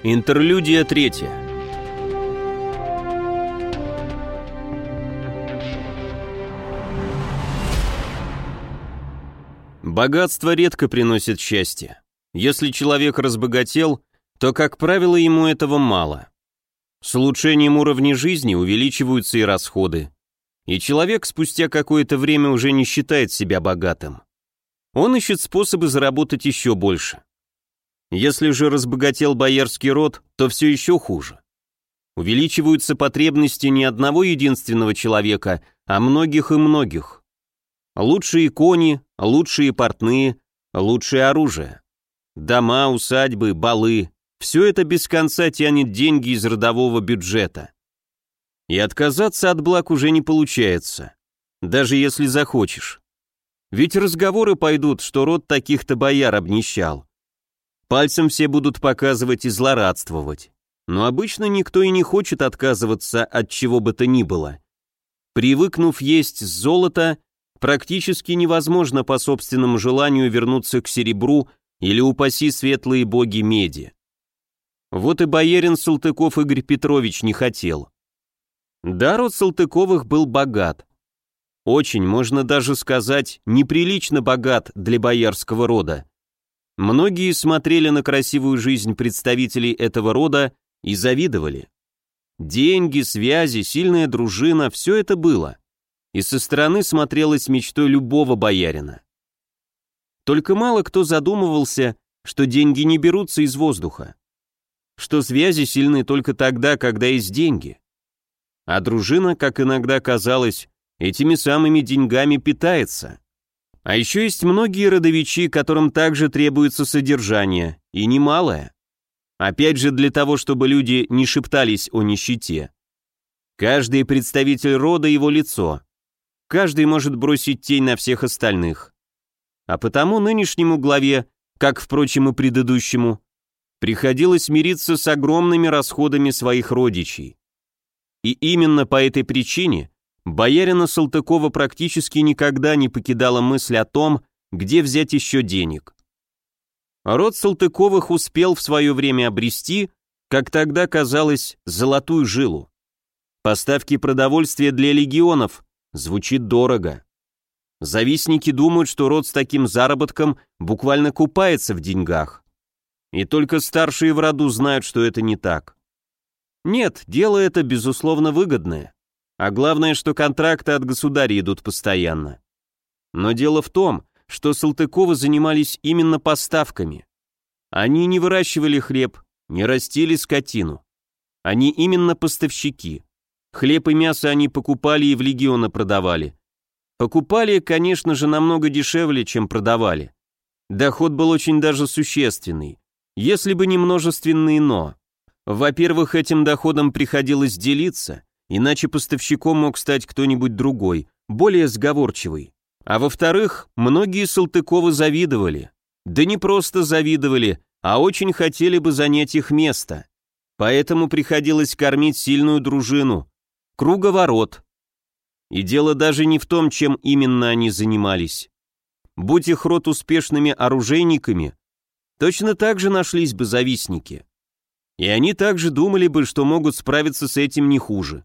Интерлюдия третья. Богатство редко приносит счастье. Если человек разбогател, то, как правило, ему этого мало. С улучшением уровня жизни увеличиваются и расходы. И человек спустя какое-то время уже не считает себя богатым. Он ищет способы заработать еще больше. Если же разбогател боярский род, то все еще хуже. Увеличиваются потребности не одного единственного человека, а многих и многих. Лучшие кони, лучшие портные, лучшее оружие. Дома, усадьбы, балы – все это без конца тянет деньги из родового бюджета. И отказаться от благ уже не получается, даже если захочешь. Ведь разговоры пойдут, что род таких-то бояр обнищал. Пальцем все будут показывать и злорадствовать. Но обычно никто и не хочет отказываться от чего бы то ни было. Привыкнув есть золото, практически невозможно по собственному желанию вернуться к серебру или, упаси светлые боги, меди. Вот и боярин Салтыков Игорь Петрович не хотел. Да, род Салтыковых был богат. Очень, можно даже сказать, неприлично богат для боярского рода. Многие смотрели на красивую жизнь представителей этого рода и завидовали. Деньги, связи, сильная дружина – все это было. И со стороны смотрелось мечтой любого боярина. Только мало кто задумывался, что деньги не берутся из воздуха. Что связи сильны только тогда, когда есть деньги. А дружина, как иногда казалось, этими самыми деньгами питается. А еще есть многие родовичи, которым также требуется содержание, и немалое. Опять же для того, чтобы люди не шептались о нищете. Каждый представитель рода его лицо. Каждый может бросить тень на всех остальных. А потому нынешнему главе, как, впрочем, и предыдущему, приходилось мириться с огромными расходами своих родичей. И именно по этой причине боярина Салтыкова практически никогда не покидала мысль о том, где взять еще денег. Род Салтыковых успел в свое время обрести, как тогда казалось, золотую жилу. Поставки продовольствия для легионов звучит дорого. Завистники думают, что род с таким заработком буквально купается в деньгах. И только старшие в роду знают, что это не так. Нет, дело это безусловно выгодное. А главное, что контракты от государя идут постоянно. Но дело в том, что Салтыковы занимались именно поставками. Они не выращивали хлеб, не растили скотину. Они именно поставщики. Хлеб и мясо они покупали и в легионы продавали. Покупали, конечно же, намного дешевле, чем продавали. Доход был очень даже существенный, если бы не множественные «но». Во-первых, этим доходом приходилось делиться, иначе поставщиком мог стать кто-нибудь другой, более сговорчивый. А во-вторых, многие Салтыковы завидовали. Да не просто завидовали, а очень хотели бы занять их место. Поэтому приходилось кормить сильную дружину. Круговорот. И дело даже не в том, чем именно они занимались. Будь их род успешными оружейниками, точно так же нашлись бы завистники. И они также думали бы, что могут справиться с этим не хуже.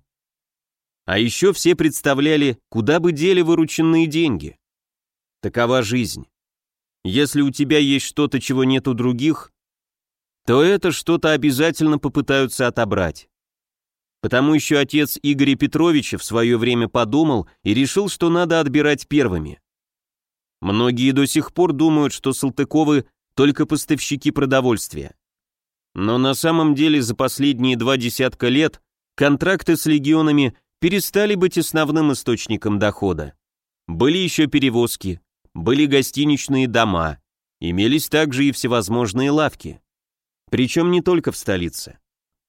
А еще все представляли, куда бы дели вырученные деньги. Такова жизнь. Если у тебя есть что-то, чего нет у других, то это что-то обязательно попытаются отобрать. Потому еще отец Игоря Петровича в свое время подумал и решил, что надо отбирать первыми. Многие до сих пор думают, что Салтыковы только поставщики продовольствия. Но на самом деле за последние 20 лет контракты с легионами перестали быть основным источником дохода. Были еще перевозки, были гостиничные дома, имелись также и всевозможные лавки. Причем не только в столице.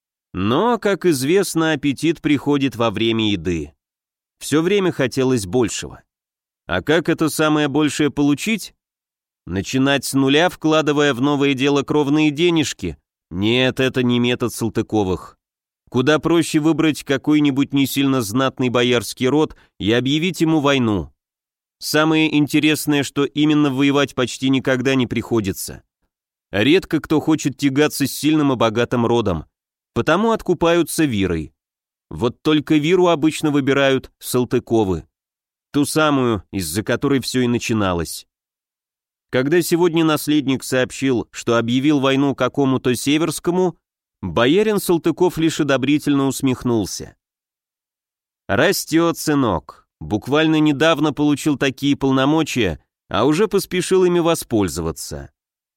Но, как известно, аппетит приходит во время еды. Все время хотелось большего. А как это самое большее получить? Начинать с нуля, вкладывая в новое дело кровные денежки? Нет, это не метод Салтыковых. Куда проще выбрать какой-нибудь не сильно знатный боярский род и объявить ему войну. Самое интересное, что именно воевать почти никогда не приходится. Редко кто хочет тягаться с сильным и богатым родом, потому откупаются Вирой. Вот только Виру обычно выбирают Салтыковы. Ту самую, из-за которой все и начиналось. Когда сегодня наследник сообщил, что объявил войну какому-то Северскому, боярин Салтыков лишь одобрительно усмехнулся. «Растет, сынок. Буквально недавно получил такие полномочия, а уже поспешил ими воспользоваться».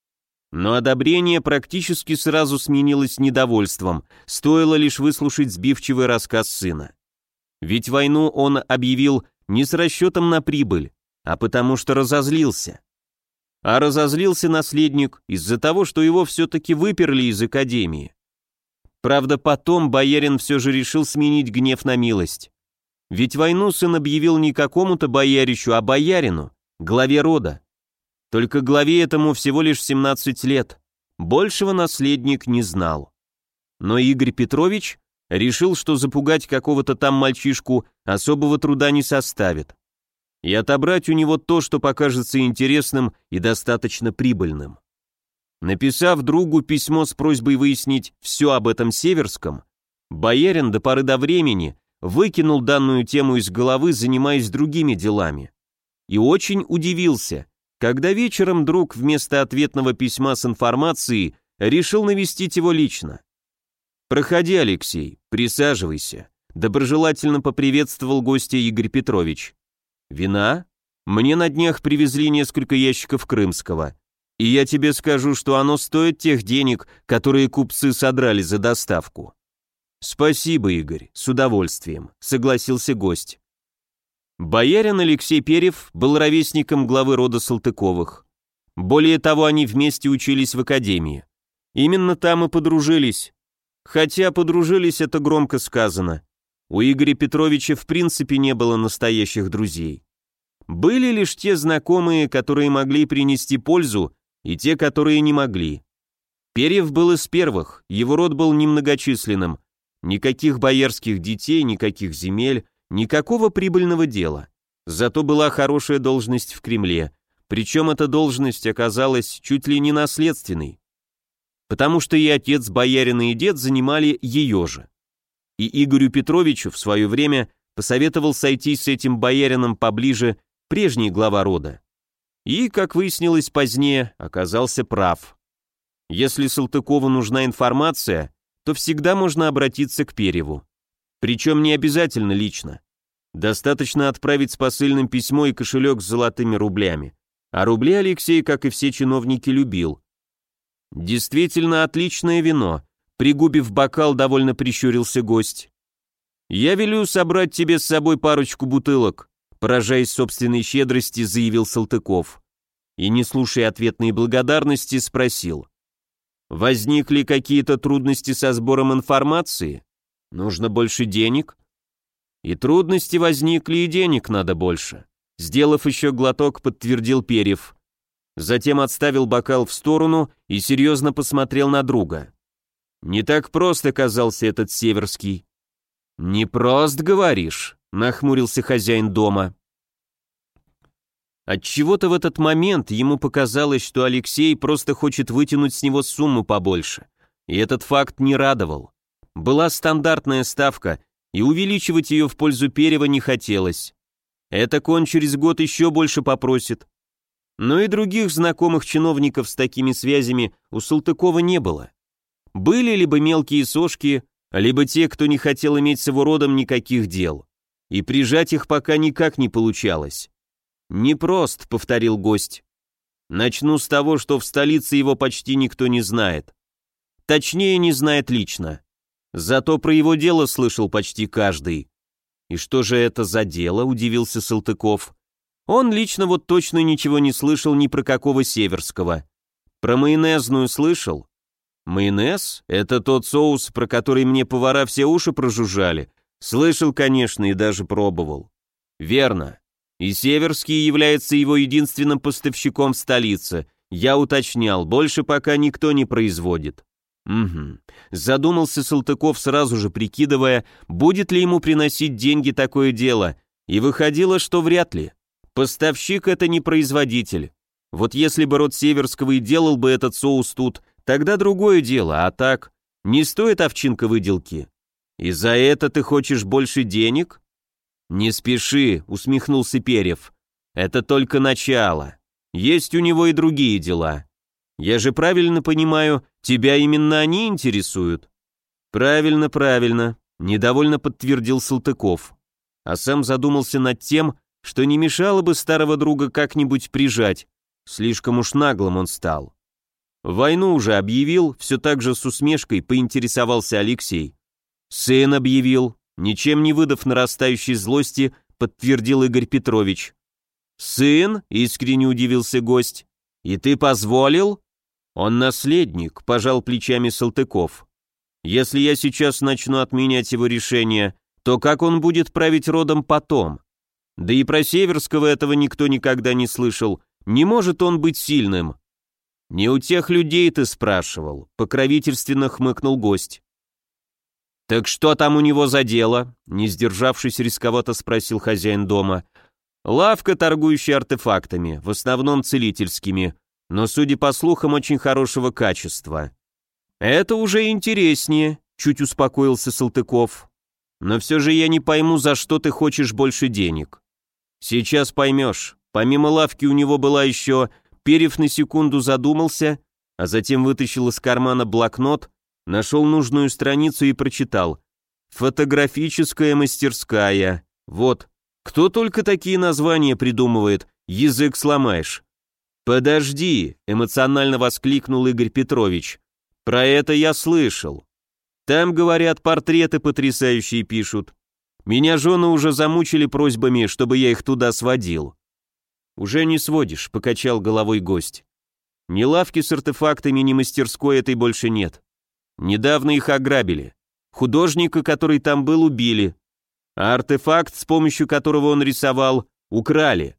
Но одобрение практически сразу сменилось недовольством, стоило лишь выслушать сбивчивый рассказ сына. Ведь войну он объявил не с расчетом на прибыль, а потому что разозлился. А разозлился наследник из-за того, что его все-таки выперли из академии. Правда, потом боярин все же решил сменить гнев на милость. Ведь войну сын объявил не какому-то боярищу, а боярину, главе рода. Только главе этому всего лишь 17 лет. Большего наследник не знал. Но Игорь Петрович решил, что запугать какого-то там мальчишку особого труда не составит. И отобрать у него то, что покажется интересным и достаточно прибыльным. Написав другу письмо с просьбой выяснить все об этом Северском, боярин до поры до времени выкинул данную тему из головы, занимаясь другими делами. И очень удивился, когда вечером друг вместо ответного письма с информацией решил навестить его лично. «Проходи, Алексей, присаживайся», — доброжелательно поприветствовал гостя Игорь Петрович. «Вина? Мне на днях привезли несколько ящиков крымского, и я тебе скажу, что оно стоит тех денег, которые купцы содрали за доставку». «Спасибо, Игорь, с удовольствием», — согласился гость. Боярин Алексей Перев был ровесником главы рода Салтыковых. Более того, они вместе учились в академии. Именно там и подружились. Хотя подружились — это громко сказано. У Игоря Петровича в принципе не было настоящих друзей. Были лишь те знакомые, которые могли принести пользу, и те, которые не могли. Перев был из первых, его род был немногочисленным. Никаких боярских детей, никаких земель, никакого прибыльного дела. Зато была хорошая должность в Кремле, причем эта должность оказалась чуть ли не наследственной. Потому что и отец боярина, и дед занимали ее же. И Игорю Петровичу в свое время посоветовал сойтись с этим боярином поближе прежний глава рода. И, как выяснилось позднее, оказался прав. Если Салтыкову нужна информация, то всегда можно обратиться к Переву. Причем не обязательно лично. Достаточно отправить с посыльным письмо и кошелек с золотыми рублями. А рубли Алексей, как и все чиновники, любил. Действительно отличное вино. Пригубив бокал, довольно прищурился гость. «Я велю собрать тебе с собой парочку бутылок», поражаясь собственной щедрости, заявил Салтыков. И, не слушая ответной благодарности, спросил. «Возникли какие-то трудности со сбором информации? Нужно больше денег?» «И трудности возникли, и денег надо больше», сделав еще глоток, подтвердил Перев. Затем отставил бокал в сторону и серьезно посмотрел на друга. Не так прост оказался этот Северский. «Не прост, говоришь?» — нахмурился хозяин дома. Отчего-то в этот момент ему показалось, что Алексей просто хочет вытянуть с него сумму побольше. И этот факт не радовал. Была стандартная ставка, и увеличивать ее в пользу Перева не хотелось. Этак он через год еще больше попросит. Но и других знакомых чиновников с такими связями у Салтыкова не было. Были либо мелкие сошки, либо те, кто не хотел иметь с его родом никаких дел. И прижать их пока никак не получалось. «Непрост», — повторил гость. «Начну с того, что в столице его почти никто не знает. Точнее, не знает лично. Зато про его дело слышал почти каждый». «И что же это за дело?» — удивился Салтыков. Он лично вот точно ничего не слышал ни про какого Северского. Про майонезную слышал? Майонез? Это тот соус, про который мне повара все уши прожужжали. Слышал, конечно, и даже пробовал. Верно. И Северский является его единственным поставщиком в столице. Я уточнял, больше пока никто не производит. Угу. Задумался Салтыков, сразу же прикидывая, будет ли ему приносить деньги такое дело, и выходило, что вряд ли. Поставщик — это не производитель. Вот если бы род Северского и делал бы этот соус тут, тогда другое дело, а так, не стоит овчинка выделки. И за это ты хочешь больше денег? Не спеши, усмехнулся Перев. Это только начало. Есть у него и другие дела. Я же правильно понимаю, тебя именно они интересуют? Правильно, правильно, недовольно подтвердил Салтыков. А сам задумался над тем, что не мешало бы старого друга как-нибудь прижать. Слишком уж наглым он стал. Войну уже объявил, все так же с усмешкой поинтересовался Алексей. Сын объявил, ничем не выдав нарастающей злости, подтвердил Игорь Петрович. «Сын?» — искренне удивился гость. «И ты позволил?» «Он наследник», — пожал плечами Салтыков. «Если я сейчас начну отменять его решение, то как он будет править родом потом? Да и про Северского этого никто никогда не слышал. Не может он быть сильным». «Не у тех людей ты спрашивал», — покровительственно хмыкнул гость. «Так что там у него за дело?» — не сдержавшись, рисковато спросил хозяин дома. «Лавка, торгующая артефактами, в основном целительскими, но, судя по слухам, очень хорошего качества». «Это уже интереснее», — чуть успокоился Салтыков. «Но все же я не пойму, за что ты хочешь больше денег». «Сейчас поймешь. Помимо лавки у него была еще...» Перев на секунду задумался, а затем вытащил из кармана блокнот, нашел нужную страницу и прочитал. «Фотографическая мастерская. Вот. Кто только такие названия придумывает, язык сломаешь». «Подожди», — эмоционально воскликнул Игорь Петрович. «Про это я слышал. Там, говорят, портреты потрясающие пишут. Меня жены уже замучили просьбами, чтобы я их туда сводил». «Уже не сводишь», — покачал головой гость. «Ни лавки с артефактами, ни мастерской этой больше нет. Недавно их ограбили. Художника, который там был, убили. А артефакт, с помощью которого он рисовал, украли».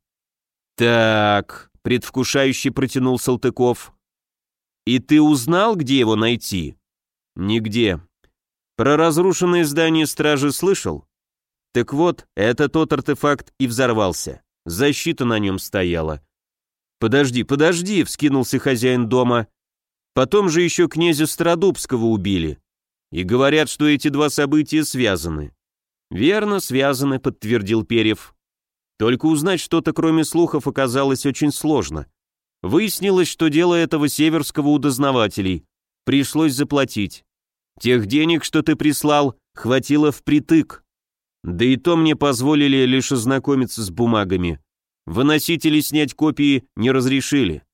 «Так», — предвкушающе протянул Салтыков. «И ты узнал, где его найти?» «Нигде. Про разрушенное здание стражи слышал? Так вот, это тот артефакт и взорвался. Защита на нем стояла». «Подожди, подожди», — вскинулся хозяин дома. «Потом же еще князя Стародубского убили. И говорят, что эти два события связаны». «Верно, связаны», — подтвердил Перев. «Только узнать что-то, кроме слухов, оказалось очень сложно. Выяснилось, что дело этого Северского у дознавателей. Пришлось заплатить. Тех денег, что ты прислал, хватило впритык. Да и то мне позволили лишь ознакомиться с бумагами. Выносить или снять копии не разрешили».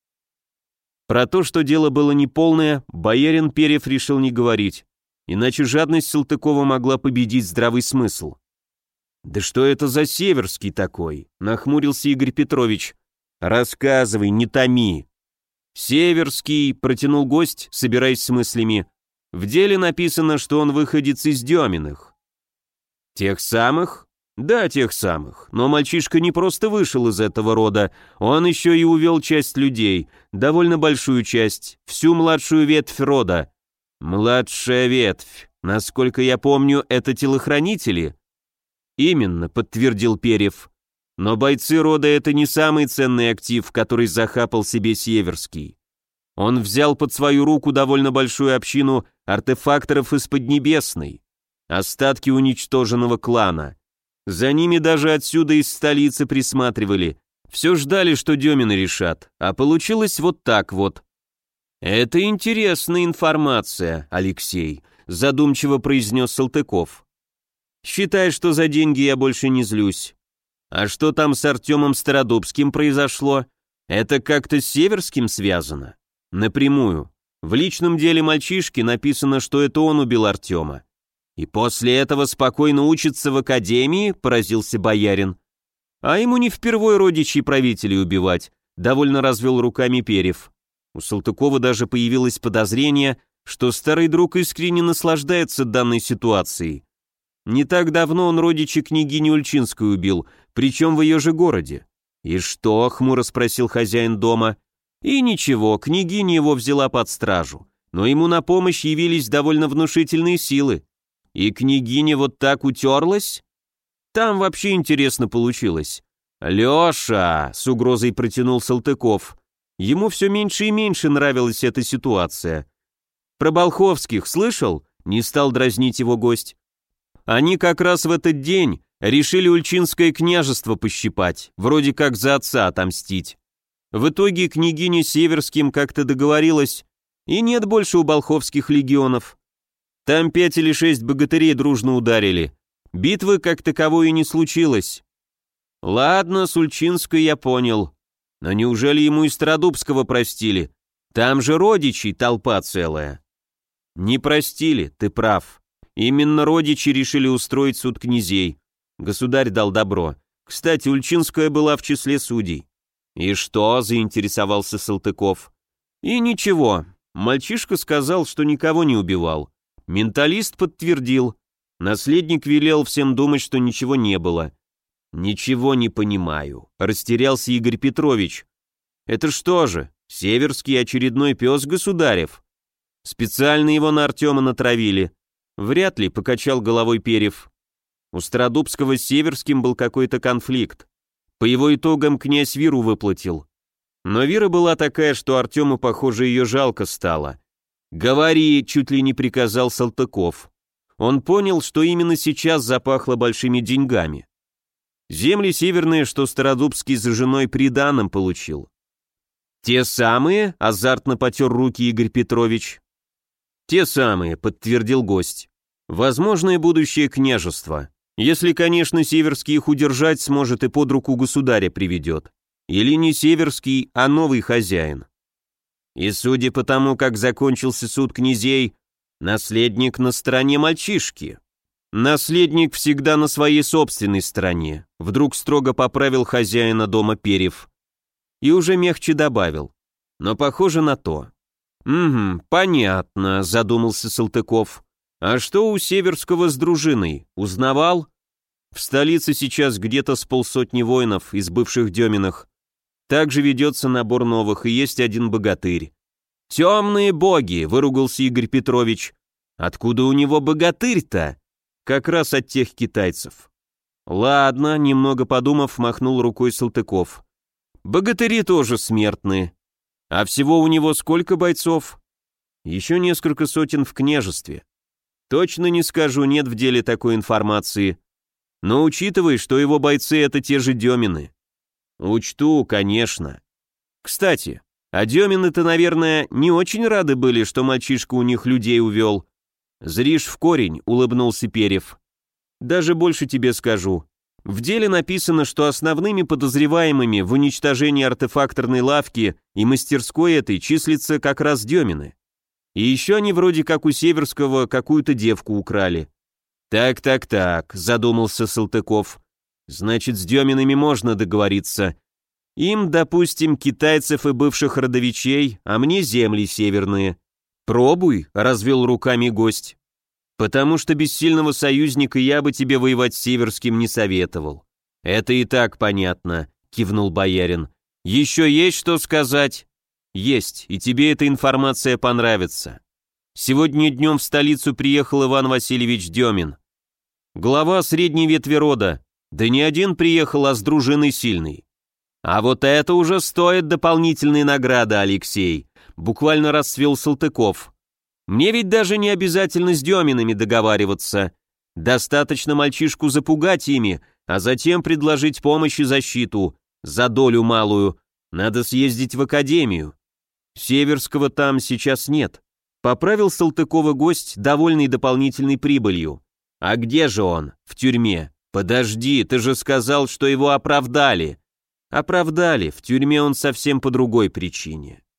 Про то, что дело было неполное, боярин Перев решил не говорить, иначе жадность Салтыкова могла победить здравый смысл. «Да что это за Северский такой?» — нахмурился Игорь Петрович. «Рассказывай, не томи». «Северский», — протянул гость, собираясь с мыслями. «В деле написано, что он выходец из Деминых». «Тех самых?» «Да, тех самых. Но мальчишка не просто вышел из этого рода, он еще и увел часть людей, довольно большую часть, всю младшую ветвь рода». «Младшая ветвь. Насколько я помню, это телохранители?» «Именно», — подтвердил Перев. «Но бойцы рода — это не самый ценный актив, который захапал себе Северский. Он взял под свою руку довольно большую общину артефакторов из Поднебесной, остатки уничтоженного клана. За ними даже отсюда из столицы присматривали. Все ждали, что Демины решат, а получилось вот так вот». «Это интересная информация, Алексей», — задумчиво произнес Салтыков. «Считай, что за деньги я больше не злюсь. А что там с Артемом Стародубским произошло? Это как-то с Северским связано?» «Напрямую. В личном деле мальчишки написано, что это он убил Артема. «И после этого спокойно учится в академии?» — поразился боярин. «А ему не впервой родичей правителей убивать», — довольно развел руками Перев. У Салтыкова даже появилось подозрение, что старый друг искренне наслаждается данной ситуацией. Не так давно он родичей княгини Ульчинской убил, причем в ее же городе. «И что?» — хмуро спросил хозяин дома. «И ничего, княгиня его взяла под стражу, но ему на помощь явились довольно внушительные силы. И княгиня вот так утерлась? Там вообще интересно получилось. «Леша!» — с угрозой протянул Салтыков. Ему все меньше и меньше нравилась эта ситуация. «Про Болховских слышал?» — не стал дразнить его гость. «Они как раз в этот день решили Ульчинское княжество пощипать, вроде как за отца отомстить. В итоге княгиня Северским как-то договорилась, и нет больше у Болховских легионов. Там 5 или 6 богатырей дружно ударили. Битвы как таковой и не случилось. Ладно, с Ульчинской я понял. Но неужели ему и Стародубского простили? Там же родичей толпа целая». «Не простили, ты прав. Именно родичи решили устроить суд князей. Государь дал добро. Кстати, Ульчинская была в числе судей». «И что?» — заинтересовался Салтыков. «И ничего. Мальчишка сказал, что никого не убивал. Менталист подтвердил. Наследник велел всем думать, что ничего не было». «Ничего не понимаю», — растерялся Игорь Петрович. «Это что же, Северский очередной пес государев? Специально его на Артема натравили?» «Вряд ли», — покачал головой Перев. «У Стародубского с Северским был какой-то конфликт. По его итогам князь Виру выплатил. Но Вира была такая, что Артему, похоже, ее жалко стало. «Говори», — чуть ли не приказал Салтыков. Он понял, что именно сейчас запахло большими деньгами. Земли северные, что Стародубский за женой приданым получил. «Те самые?» — азартно потер руки Игорь Петрович. «Те самые», — подтвердил гость. «Возможное будущее княжество. Если, конечно, Северский их удержать сможет и под руку государя приведет. Или не Северский, а новый хозяин. И судя по тому, как закончился суд князей, наследник на стороне мальчишки». «Наследник всегда на своей собственной стороне», — вдруг строго поправил хозяина дома Перев. И уже мягче добавил. «Но похоже на то». «Угу, понятно», — задумался Салтыков. «А что у Северского с дружиной? Узнавал?» «В столице сейчас где-то с 50 воинов из бывших Деминых. Также ведется набор новых, и есть один богатырь». «Темные боги!» — выругался Игорь Петрович. «Откуда у него богатырь-то?» «Как раз от тех китайцев». «Ладно», — немного подумав, махнул рукой Салтыков. «Богатыри тоже смертные. А всего у него сколько бойцов?» «Еще несколько сотен в княжестве. Точно не скажу, нет в деле такой информации. Но учитывай, что его бойцы — это те же Демины». «Учту, конечно. Кстати, а Демины-то, наверное, не очень рады были, что мальчишка у них людей увел». «Зришь в корень», — улыбнулся Перев. «Даже больше тебе скажу. В деле написано, что основными подозреваемыми в уничтожении артефакторной лавки и мастерской этой числятся как раз Демины. И еще они вроде как у Северского какую-то девку украли». «Так», — задумался Салтыков. «Значит, с Деминами можно договориться. Им, допустим, китайцев и бывших родовичей, а мне земли северные». «Пробуй», — развел руками гость. «Потому что без сильного союзника я бы тебе воевать с Северским не советовал». «Это и так понятно», — кивнул боярин. «Еще есть что сказать?» «Есть, и тебе эта информация понравится. Сегодня днем в столицу приехал Иван Васильевич Демин. Глава средней ветви рода. Да не один приехал, а с дружиной сильной. А вот это уже стоит дополнительной награды, Алексей», — буквально расцвел Салтыков. «Мне ведь даже не обязательно с Деминами договариваться. Достаточно мальчишку запугать ими, а затем предложить помощь и защиту. За долю малую. Надо съездить в академию. Северского там сейчас нет». Поправил Салтыкова гость, довольный дополнительной прибылью. «А где же он? В тюрьме. Подожди, ты же сказал, что его оправдали». «Оправдали, в тюрьме он совсем по другой причине».